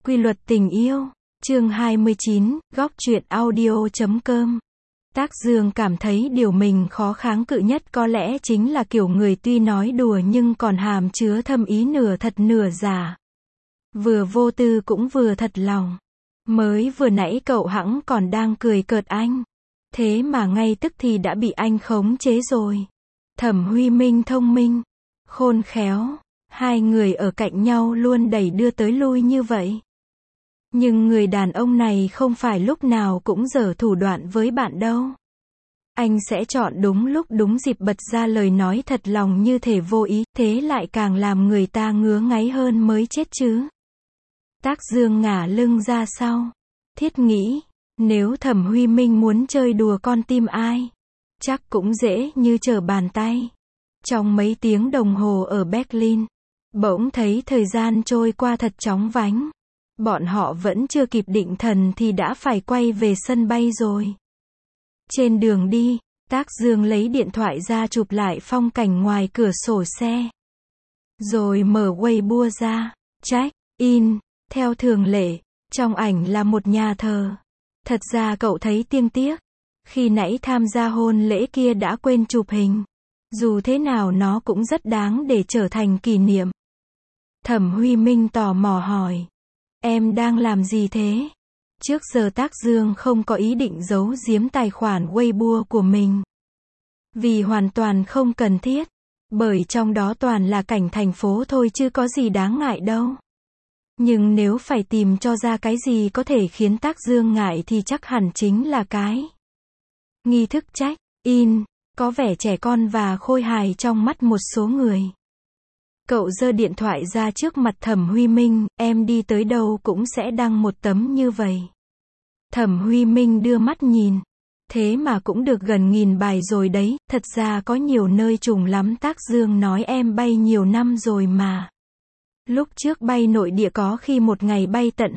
Quy luật tình yêu, chương 29, góc truyện audio.com. Tác Dương cảm thấy điều mình khó kháng cự nhất có lẽ chính là kiểu người tuy nói đùa nhưng còn hàm chứa thâm ý nửa thật nửa giả. Vừa vô tư cũng vừa thật lòng. Mới vừa nãy cậu hẵng còn đang cười cợt anh. Thế mà ngay tức thì đã bị anh khống chế rồi. Thẩm Huy Minh thông minh, khôn khéo, hai người ở cạnh nhau luôn đẩy đưa tới lui như vậy. Nhưng người đàn ông này không phải lúc nào cũng giở thủ đoạn với bạn đâu. Anh sẽ chọn đúng lúc đúng dịp bật ra lời nói thật lòng như thể vô ý, thế lại càng làm người ta ngứa ngáy hơn mới chết chứ. Tác Dương ngả lưng ra sau. Thiết nghĩ, nếu Thẩm Huy Minh muốn chơi đùa con tim ai, chắc cũng dễ như trở bàn tay. Trong mấy tiếng đồng hồ ở Berlin, bỗng thấy thời gian trôi qua thật chóng vánh. Bọn họ vẫn chưa kịp định thần thì đã phải quay về sân bay rồi. Trên đường đi, Tác Dương lấy điện thoại ra chụp lại phong cảnh ngoài cửa sổ xe. Rồi mở Weibo ra, check-in, theo thường lệ, trong ảnh là một nhà thờ. Thật ra cậu thấy tiếc tiếc, khi nãy tham gia hôn lễ kia đã quên chụp hình. Dù thế nào nó cũng rất đáng để trở thành kỷ niệm. Thẩm Huy Minh tò mò hỏi. Em đang làm gì thế? Trước giờ Tác Dương không có ý định giấu giếm tài khoản Weibo của mình. Vì hoàn toàn không cần thiết. Bởi trong đó toàn là cảnh thành phố thôi chứ có gì đáng ngại đâu. Nhưng nếu phải tìm cho ra cái gì có thể khiến Tác Dương ngại thì chắc hẳn chính là cái nghi thức check-in, có vẻ trẻ con và khôi hài trong mắt một số người. Cậu giơ điện thoại ra trước mặt Thẩm Huy Minh, em đi tới đâu cũng sẽ đăng một tấm như vậy. Thẩm Huy Minh đưa mắt nhìn. Thế mà cũng được gần 1000 bài rồi đấy, thật ra có nhiều nơi trùng lắm. Tác Dương nói em bay nhiều năm rồi mà. Lúc trước bay nội địa có khi một ngày bay tận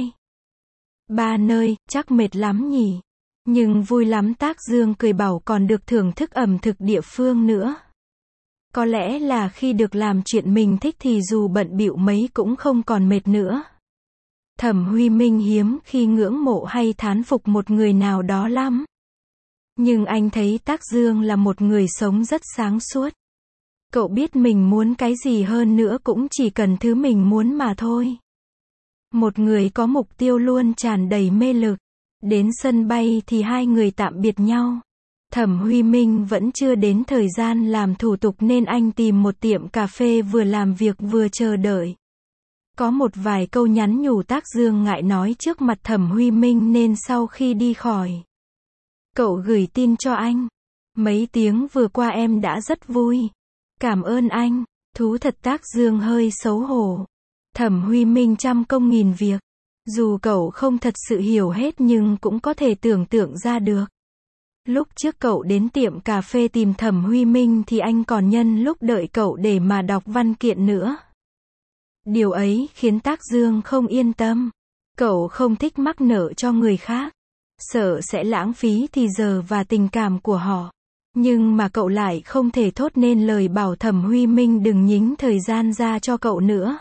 2-3 nơi, chắc mệt lắm nhỉ. Nhưng vui lắm. Tác Dương cười bảo còn được thưởng thức ẩm thực địa phương nữa. Có lẽ là khi được làm chuyện mình thích thì dù bận bịu mấy cũng không còn mệt nữa. Thẩm Huy Minh hiếm khi ngưỡng mộ hay thán phục một người nào đó lắm. Nhưng anh thấy Tác Dương là một người sống rất sáng suốt. Cậu biết mình muốn cái gì hơn nữa cũng chỉ cần thứ mình muốn mà thôi. Một người có mục tiêu luôn tràn đầy mê lực. Đến sân bay thì hai người tạm biệt nhau. Thẩm Huy Minh vẫn chưa đến thời gian làm thủ tục nên anh tìm một tiệm cà phê vừa làm việc vừa chờ đợi. Có một vài câu nhắn nhủ Tác Dương ngại nói trước mặt Thẩm Huy Minh nên sau khi đi khỏi, cậu gửi tin cho anh. Mấy tiếng vừa qua em đã rất vui. Cảm ơn anh. Thú thật. Tác Dương hơi xấu hổ. Thẩm Huy Minh trăm công nghìn việc. Dù cậu không thật sự hiểu hết nhưng cũng có thể tưởng tượng ra được. Lúc trước cậu đến tiệm cà phê tìm Thẩm Huy Minh thì anh còn nhân lúc đợi cậu để mà đọc văn kiện nữa. Điều ấy khiến Tác Dương không yên tâm. Cậu không thích mắc nợ cho người khác. Sợ sẽ lãng phí thì giờ và tình cảm của họ. Nhưng mà cậu lại không thể thốt nên lời bảo Thẩm Huy Minh đừng nhính thời gian ra cho cậu nữa.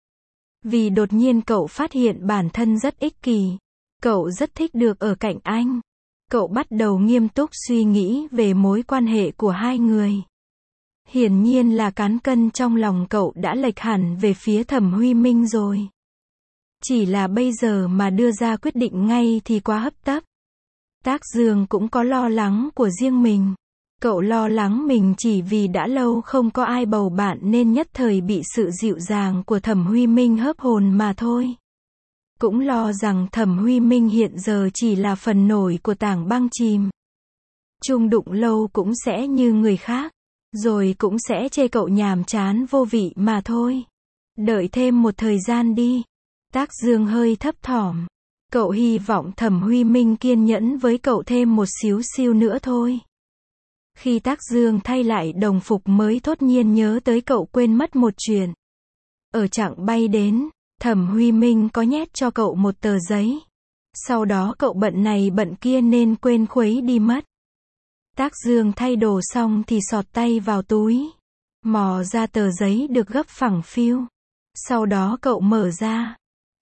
Vì đột nhiên cậu phát hiện bản thân rất ích kỷ. Cậu rất thích được ở cạnh anh. Cậu bắt đầu nghiêm túc suy nghĩ về mối quan hệ của hai người. Hiển nhiên là cán cân trong lòng cậu đã lệch hẳn về phía Thẩm Huy Minh rồi. Chỉ là bây giờ mà đưa ra quyết định ngay thì quá hấp tấp. Tác Dương cũng có lo lắng của riêng mình. Cậu lo lắng mình chỉ vì đã lâu không có ai bầu bạn nên nhất thời bị sự dịu dàng của Thẩm Huy Minh hớp hồn mà thôi. Cũng lo rằng Thẩm Huy Minh hiện giờ chỉ là phần nổi của tảng băng chìm. Chung đụng lâu cũng sẽ như người khác. Rồi cũng sẽ chê cậu nhàm chán vô vị mà thôi. Đợi thêm một thời gian đi. Tác Dương hơi thấp thỏm. Cậu hy vọng Thẩm Huy Minh kiên nhẫn với cậu thêm một xíu xiu nữa thôi. Khi Tác Dương thay lại đồng phục mới thốt nhiên nhớ tới cậu quên mất một chuyện. Ở chặng bay đến, Thẩm Huy Minh có nhét cho cậu một tờ giấy. Sau đó cậu bận này bận kia nên quên khuấy đi mất. Tác Dương thay đồ xong thì xọt tay vào túi. Mò ra tờ giấy được gấp phẳng phiu. Sau đó cậu mở ra.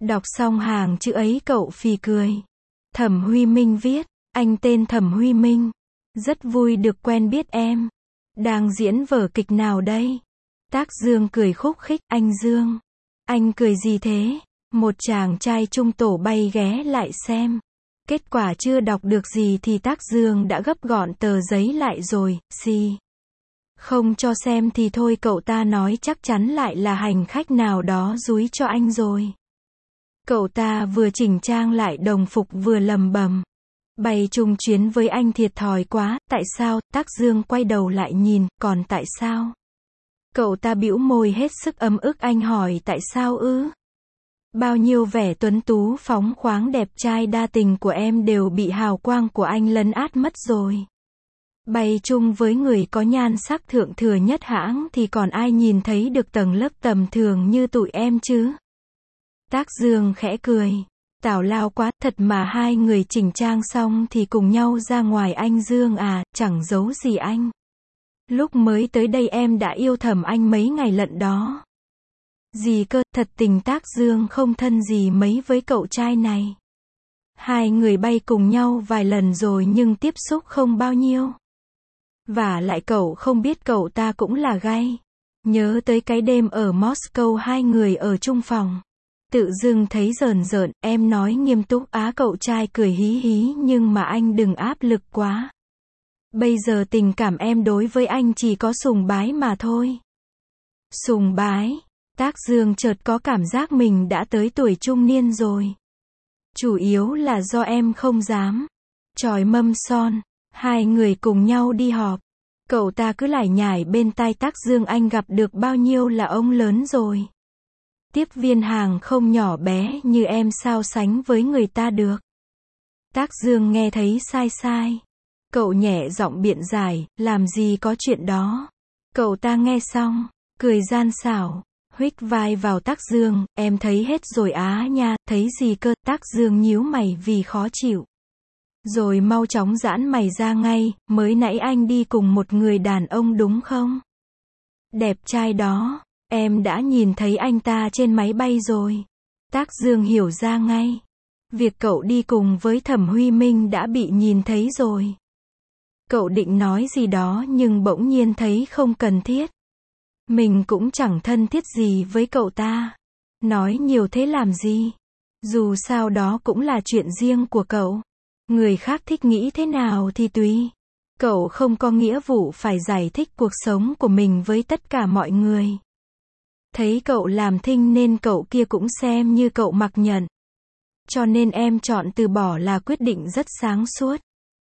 Đọc xong hàng chữ ấy cậu phì cười. Thẩm Huy Minh viết, anh tên Thẩm Huy Minh. Rất vui được quen biết em. Đang diễn vở kịch nào đây? Tác Dương cười khúc khích, anh Dương. Anh cười gì thế? Một chàng trai trung tổ bay ghé lại xem. Kết quả chưa đọc được gì thì Tác Dương đã gấp gọn tờ giấy lại rồi, xì. Không cho xem thì thôi, cậu ta nói chắc chắn lại là hành khách nào đó dúi cho anh rồi. Cậu ta vừa chỉnh trang lại đồng phục vừa lầm bầm. Bay chung chuyến với anh thiệt thòi quá, tại sao? Tác Dương quay đầu lại nhìn, còn tại sao? Cậu ta bĩu môi hết sức ấm ức, anh hỏi tại sao ư? Bao nhiêu vẻ tuấn tú phóng khoáng đẹp trai đa tình của em đều bị hào quang của anh lấn át mất rồi. Bay chung với người có nhan sắc thượng thừa nhất hãng thì còn ai nhìn thấy được tầng lớp tầm thường như tụi em chứ? Tác Dương khẽ cười. Tào lao quá, thật mà hai người chỉnh trang xong thì cùng nhau ra ngoài. Anh Dương à, chẳng giấu gì anh. Lúc mới tới đây em đã yêu thầm anh mấy ngày lận đó. Gì cơ, thật tình Tác Dương không thân gì mấy với cậu trai này. Hai người bay cùng nhau vài lần rồi nhưng tiếp xúc không bao nhiêu. Và lại cậu không biết cậu ta cũng là gay. Nhớ tới cái đêm ở Moscow hai người ở chung phòng. Tự dưng thấy rờn rợn, em nói nghiêm túc á, cậu trai cười hí hí, nhưng mà anh đừng áp lực quá. Bây giờ tình cảm em đối với anh chỉ có sùng bái mà thôi. Sùng bái? Tác Dương chợt có cảm giác mình đã tới tuổi trung niên rồi. Chủ yếu là do em không dám. Chòi mâm son, hai người cùng nhau đi họp. Cậu ta cứ lải nhải bên tai Tác Dương, anh gặp được bao nhiêu là ông lớn rồi. Tiếp viên hàng không nhỏ bé như em sao sánh với người ta được. Tác Dương nghe thấy sai sai. Cậu nhẹ giọng biện giải, làm gì có chuyện đó. Cậu ta nghe xong, cười gian xảo, huých vai vào Tác Dương, em thấy hết rồi á nha, thấy gì cơ? Tác Dương nhíu mày vì khó chịu. Rồi mau chóng giãn mày ra ngay, mới nãy anh đi cùng một người đàn ông đúng không? Đẹp trai đó. Em đã nhìn thấy anh ta trên máy bay rồi. Tác Dương hiểu ra ngay. Việc cậu đi cùng với Thẩm Huy Minh đã bị nhìn thấy rồi. Cậu định nói gì đó nhưng bỗng nhiên thấy không cần thiết. Mình cũng chẳng thân thiết gì với cậu ta. Nói nhiều thế làm gì? Dù sao đó cũng là chuyện riêng của cậu. Người khác thích nghĩ thế nào thì tùy. Cậu không có nghĩa vụ phải giải thích cuộc sống của mình với tất cả mọi người. Thấy cậu làm thinh nên cậu kia cũng xem như cậu mặc nhận. Cho nên em chọn từ bỏ là quyết định rất sáng suốt.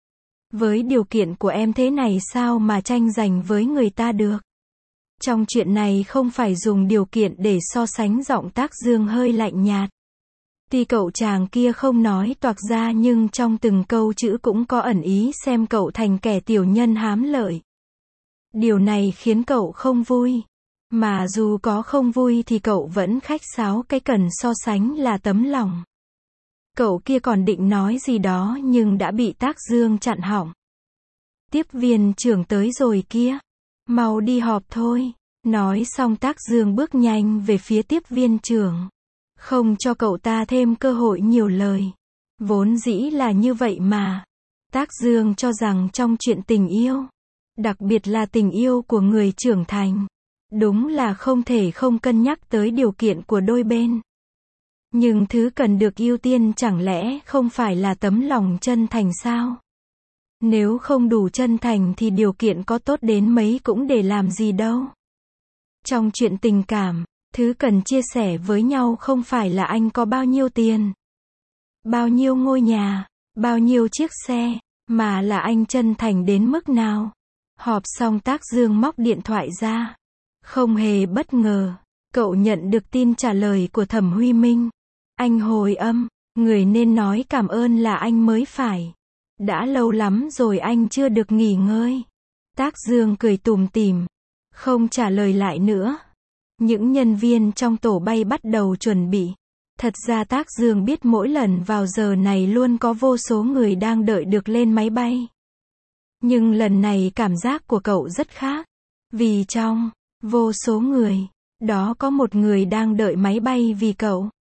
Với điều kiện của em thế này sao mà tranh giành với người ta được. Trong chuyện này không phải dùng điều kiện để so sánh, giọng Tác Dương hơi lạnh nhạt. Tuy cậu chàng kia không nói toạc ra nhưng trong từng câu chữ cũng có ẩn ý xem cậu thành kẻ tiểu nhân hám lợi. Điều này khiến cậu không vui. Mà dù có không vui thì cậu vẫn khách sáo, cái cần so sánh là tấm lòng. Cậu kia còn định nói gì đó nhưng đã bị Tác Dương chặn họng. Tiếp viên trưởng tới rồi kia. Mau đi họp thôi. Nói xong Tác Dương bước nhanh về phía tiếp viên trưởng. Không cho cậu ta thêm cơ hội nhiều lời. Vốn dĩ là như vậy mà. Tác Dương cho rằng trong chuyện tình yêu, đặc biệt là tình yêu của người trưởng thành, đúng là không thể không cân nhắc tới điều kiện của đôi bên. Nhưng thứ cần được ưu tiên chẳng lẽ không phải là tấm lòng chân thành sao? Nếu không đủ chân thành thì điều kiện có tốt đến mấy cũng để làm gì đâu. Trong chuyện tình cảm, thứ cần chia sẻ với nhau không phải là anh có bao nhiêu tiền, bao nhiêu ngôi nhà, bao nhiêu chiếc xe, mà là anh chân thành đến mức nào. Họp xong Tác Dương móc điện thoại ra. Không hề bất ngờ, cậu nhận được tin trả lời của Thẩm Huy Minh. Anh hồi âm, người nên nói cảm ơn là anh mới phải. Đã lâu lắm rồi anh chưa được nghỉ ngơi. Tác Dương cười tủm tỉm, không trả lời lại nữa. Những nhân viên trong tổ bay bắt đầu chuẩn bị. Thật ra Tác Dương biết mỗi lần vào giờ này luôn có vô số người đang đợi được lên máy bay. Nhưng lần này cảm giác của cậu rất khác. Vì trong vô số người, đó có một người đang đợi máy bay vì cậu.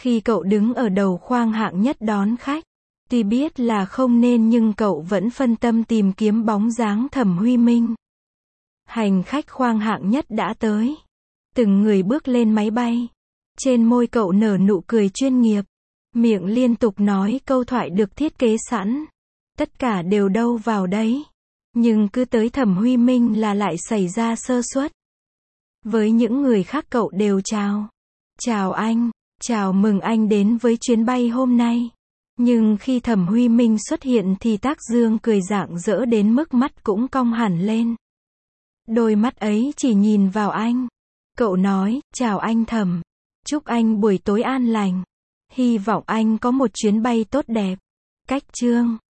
Khi cậu đứng ở đầu khoang hạng nhất đón khách, tuy biết là không nên nhưng cậu vẫn phân tâm tìm kiếm bóng dáng Thẩm Huy Minh. Hành khách khoang hạng nhất đã tới. Từng người bước lên máy bay. Trên môi cậu nở nụ cười chuyên nghiệp. Miệng liên tục nói câu thoại được thiết kế sẵn. Tất cả đều đâu vào đấy. Nhưng cứ tới Thẩm Huy Minh là lại xảy ra sơ suất. Với những người khác cậu đều chào. Chào anh. Chào mừng anh đến với chuyến bay hôm nay. Nhưng khi Thẩm Huy Minh xuất hiện thì Tác Dương cười rạng rỡ đến mức mắt cũng cong hẳn lên. Đôi mắt ấy chỉ nhìn vào anh. Cậu nói, chào anh Thẩm. Chúc anh buổi tối an lành. Hy vọng anh có một chuyến bay tốt đẹp. Cách chương